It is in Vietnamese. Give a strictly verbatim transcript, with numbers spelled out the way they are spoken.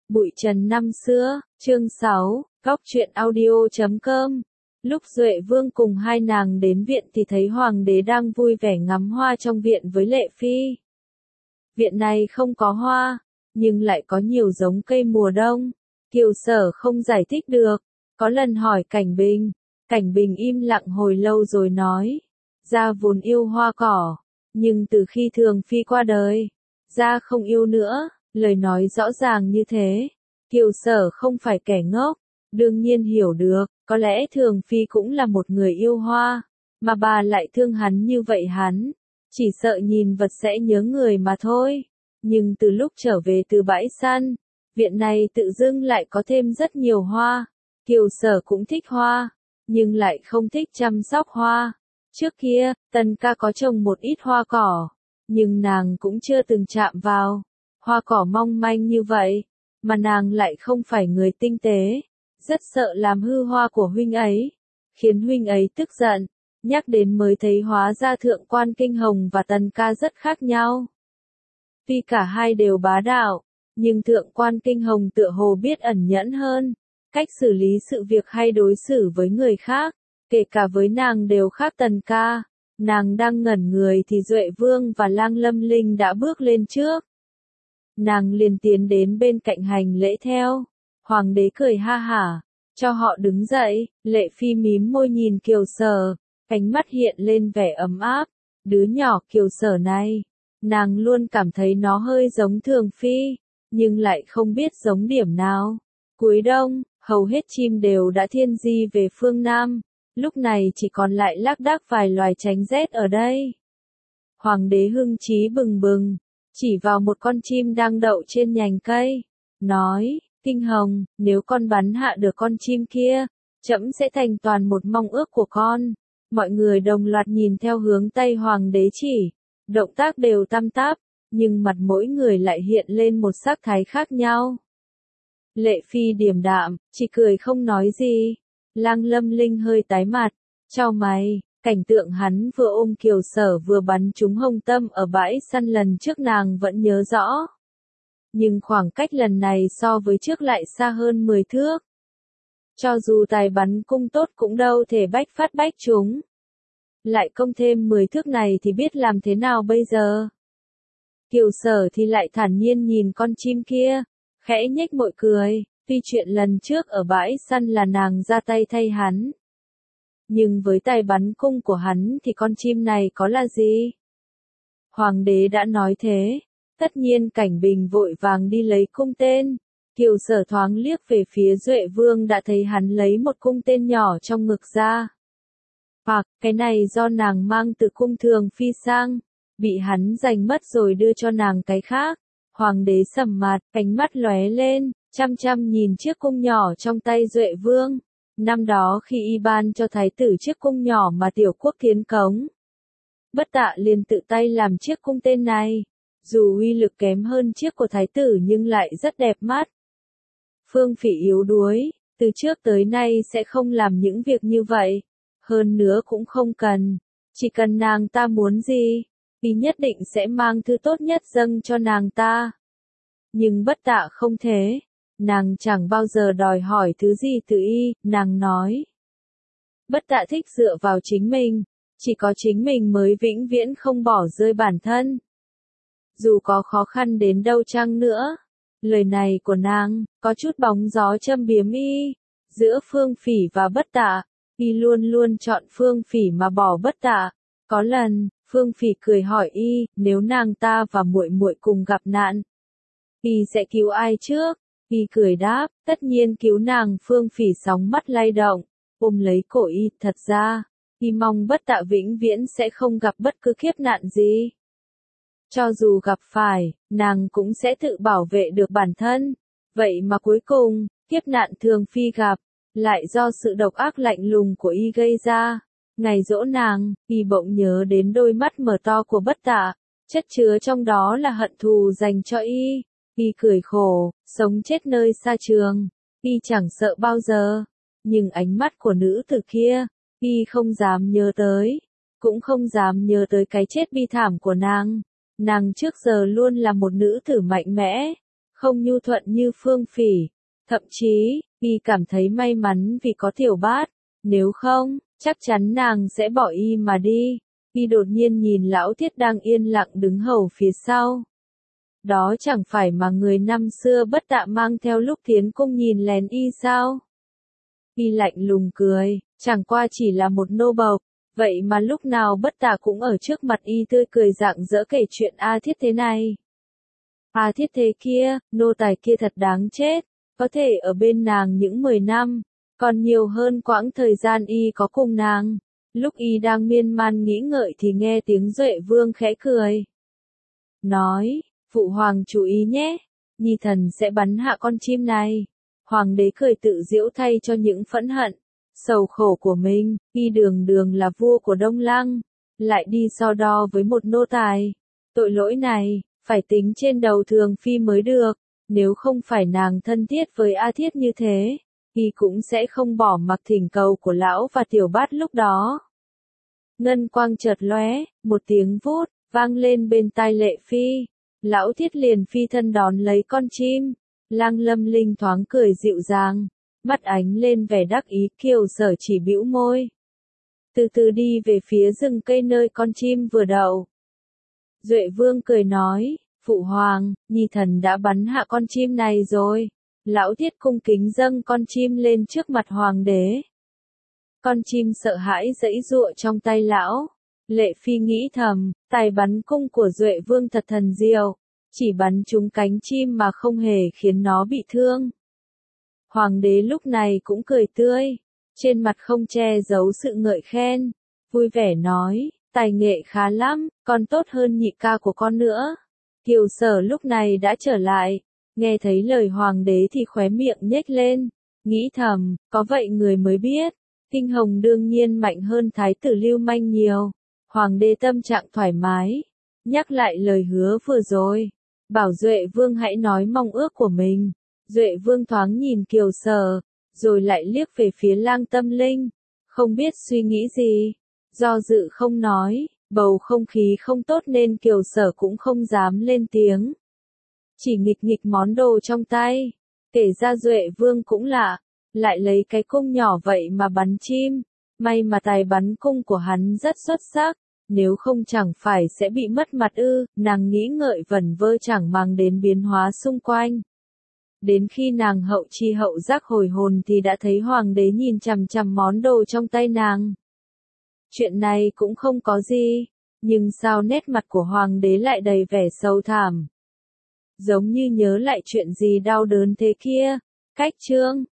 Bụi trần năm xưa, chương sáu, góc truyện audio chấm com. Lúc Duệ Vương cùng hai nàng đến viện thì thấy hoàng đế đang vui vẻ ngắm hoa trong viện với Lệ Phi. Viện này không có hoa, nhưng lại có nhiều giống cây mùa đông. Kiều Sở không giải thích được, có lần hỏi Cảnh Bình. Cảnh Bình im lặng hồi lâu rồi nói, gia vốn yêu hoa cỏ, nhưng từ khi Thường Phi qua đời, gia không yêu nữa. Lời nói rõ ràng như thế, Kiều Sở không phải kẻ ngốc, đương nhiên hiểu được, có lẽ Thường Phi cũng là một người yêu hoa, mà bà lại thương hắn như vậy hắn, chỉ sợ nhìn vật sẽ nhớ người mà thôi. Nhưng từ lúc trở về từ bãi săn, viện này tự dưng lại có thêm rất nhiều hoa. Kiều Sở cũng thích hoa, nhưng lại không thích chăm sóc hoa. Trước kia, Tần ca có trồng một ít hoa cỏ, nhưng nàng cũng chưa từng chạm vào. Hoa cỏ mong manh như vậy, mà nàng lại không phải người tinh tế, rất sợ làm hư hoa của huynh ấy, khiến huynh ấy tức giận. Nhắc đến mới thấy hóa ra Thượng quan Kinh Hồng và Tần ca rất khác nhau. Tuy cả hai đều bá đạo, nhưng Thượng quan Kinh Hồng tựa hồ biết ẩn nhẫn hơn, cách xử lý sự việc hay đối xử với người khác, kể cả với nàng đều khác Tần ca. Nàng đang ngẩn người thì Duệ Vương và Lang Lâm Linh đã bước lên trước. Nàng liền tiến đến bên cạnh hành lễ theo. Hoàng đế cười ha hả, cho họ đứng dậy. Lệ Phi mím môi nhìn Kiều Sở, ánh mắt hiện lên vẻ ấm áp. Đứa nhỏ Kiều Sở này, nàng luôn cảm thấy nó hơi giống Thường Phi, nhưng lại không biết giống điểm nào. Cuối đông, hầu hết chim đều đã thiên di về phương Nam, lúc này chỉ còn lại lác đác vài loài tránh rét ở đây. Hoàng đế hưng trí bừng bừng, chỉ vào một con chim đang đậu trên nhành cây, nói, Kinh Hồng, nếu con bắn hạ được con chim kia, trẫm sẽ thành toàn một mong ước của con. Mọi người đồng loạt nhìn theo hướng tay hoàng đế chỉ, động tác đều tăm táp, nhưng mặt mỗi người lại hiện lên một sắc thái khác nhau. Lệ Phi điềm đạm, chỉ cười không nói gì. Lang Lâm Linh hơi tái mặt, chau mày. Cảnh tượng hắn vừa ôm Kiều Sở vừa bắn trúng hông tâm ở bãi săn lần trước nàng vẫn nhớ rõ. Nhưng khoảng cách lần này so với trước lại xa hơn mười thước. Cho dù tài bắn cung tốt cũng đâu thể bách phát bách trúng. Lại công thêm mười thước này thì biết làm thế nào bây giờ. Kiều Sở thì lại thản nhiên nhìn con chim kia, khẽ nhếch môi cười, tuy chuyện lần trước ở bãi săn là nàng ra tay thay hắn. Nhưng với tài bắn cung của hắn thì con chim này có là gì? Hoàng đế đã nói thế, tất nhiên Cảnh Bình vội vàng đi lấy cung tên. Kiều Sở thoáng liếc về phía Duệ Vương đã thấy hắn lấy một cung tên nhỏ trong ngực ra. Hoặc, cái này do nàng mang từ cung Thường Phi sang, bị hắn giành mất rồi đưa cho nàng cái khác. Hoàng đế sầm mặt, ánh mắt lóe lên, chăm chăm nhìn chiếc cung nhỏ trong tay Duệ Vương. Năm đó khi y ban cho thái tử chiếc cung nhỏ mà tiểu quốc tiến cống, Bất Tạ liền tự tay làm chiếc cung tên này. Dù uy lực kém hơn chiếc của thái tử nhưng lại rất đẹp mắt. Phương Phỉ yếu đuối, từ trước tới nay sẽ không làm những việc như vậy. Hơn nữa cũng không cần. Chỉ cần nàng ta muốn gì, y nhất định sẽ mang thứ tốt nhất dâng cho nàng ta. Nhưng Bất Tạ không thế. Nàng chẳng bao giờ đòi hỏi thứ gì từ y, nàng nói. Bất Tạ thích dựa vào chính mình, chỉ có chính mình mới vĩnh viễn không bỏ rơi bản thân. Dù có khó khăn đến đâu chăng nữa, lời này của nàng, có chút bóng gió châm biếm y. Giữa Phương Phỉ và Bất Tạ, y luôn luôn chọn Phương Phỉ mà bỏ Bất Tạ. Có lần, Phương Phỉ cười hỏi y, nếu nàng ta và muội muội cùng gặp nạn, y sẽ cứu ai trước? Y cười đáp, tất nhiên cứu nàng. Phương Phỉ sóng mắt lay động, ôm lấy cổ y, thật ra, y mong Bất Tạ vĩnh viễn sẽ không gặp bất cứ kiếp nạn gì. Cho dù gặp phải, nàng cũng sẽ tự bảo vệ được bản thân. Vậy mà cuối cùng, kiếp nạn Thường Phi gặp, lại do sự độc ác lạnh lùng của y gây ra. Ngày giỗ nàng, y bỗng nhớ đến đôi mắt mở to của Bất Tạ, chất chứa trong đó là hận thù dành cho y. Y cười khổ, sống chết nơi xa trường, y chẳng sợ bao giờ. Nhưng ánh mắt của nữ tử kia, y không dám nhớ tới, cũng không dám nhớ tới cái chết bi thảm của nàng. Nàng trước giờ luôn là một nữ tử mạnh mẽ, không nhu thuận như Phương Phỉ. Thậm chí, y cảm thấy may mắn vì có Tiểu Bát, nếu không, chắc chắn nàng sẽ bỏ y mà đi. Y đột nhiên nhìn Lão Thiết đang yên lặng đứng hầu phía sau. Đó chẳng phải mà người năm xưa Bất Tạ mang theo lúc tiến cung nhìn lén y sao? Y lạnh lùng cười, chẳng qua chỉ là một nô bộc, vậy mà lúc nào Bất Tạ cũng ở trước mặt y tươi cười rạng rỡ kể chuyện A Thiết thế này. A Thiết thế kia, nô tài kia thật đáng chết, có thể ở bên nàng những mười năm, còn nhiều hơn quãng thời gian y có cùng nàng. Lúc y đang miên man nghĩ ngợi thì nghe tiếng Duệ Vương khẽ cười. Nói, phụ hoàng chú ý nhé, nhi thần sẽ bắn hạ con chim này. Hoàng đế cười tự giễu thay cho những phẫn hận, sầu khổ của mình, y đường đường là vua của Đông Lăng, lại đi so đo với một nô tài. Tội lỗi này, phải tính trên đầu Thường Phi mới được, nếu không phải nàng thân thiết với A Thiết như thế, y cũng sẽ không bỏ mặc thỉnh cầu của lão và Tiểu Bát lúc đó. Ngân quang chợt lóe, một tiếng vút, vang lên bên tai Lệ Phi. Lão Thiết liền phi thân đón lấy con chim. Lang Lâm Linh thoáng cười dịu dàng, mắt ánh lên vẻ đắc ý. Kiều Sở chỉ bĩu môi, từ từ đi về phía rừng cây nơi con chim vừa đậu. Duệ Vương cười nói, phụ hoàng, nhi thần đã bắn hạ con chim này rồi. Lão Thiết cung kính dâng con chim lên trước mặt hoàng đế. Con chim sợ hãi giãy giụa trong tay lão. Lệ Phi nghĩ thầm, tài bắn cung của Duệ Vương thật thần diệu, chỉ bắn trúng cánh chim mà không hề khiến nó bị thương. Hoàng đế lúc này cũng cười tươi, trên mặt không che giấu sự ngợi khen, vui vẻ nói, tài nghệ khá lắm, còn tốt hơn nhị ca của con nữa. Kiều Sở lúc này đã trở lại, nghe thấy lời hoàng đế thì khóe miệng nhếch lên, nghĩ thầm, có vậy người mới biết, Kinh Hồng đương nhiên mạnh hơn Thái tử Lưu Manh nhiều. Hoàng đế tâm trạng thoải mái, nhắc lại lời hứa vừa rồi, bảo Duệ Vương hãy nói mong ước của mình. Duệ Vương thoáng nhìn Kiều Sở, rồi lại liếc về phía Lang Tâm Linh, không biết suy nghĩ gì, do dự không nói, bầu không khí không tốt nên Kiều Sở cũng không dám lên tiếng. Chỉ nghịch nghịch món đồ trong tay, kể ra Duệ Vương cũng lạ, lại lấy cái cung nhỏ vậy mà bắn chim. May mà tài bắn cung của hắn rất xuất sắc, nếu không chẳng phải sẽ bị mất mặt ư. Nàng nghĩ ngợi vẩn vơ chẳng mang đến biến hóa xung quanh. Đến khi nàng hậu chi hậu giác hồi hồn thì đã thấy hoàng đế nhìn chằm chằm món đồ trong tay nàng. Chuyện này cũng không có gì, nhưng sao nét mặt của hoàng đế lại đầy vẻ sâu thẳm. Giống như nhớ lại chuyện gì đau đớn thế kia. Cách chương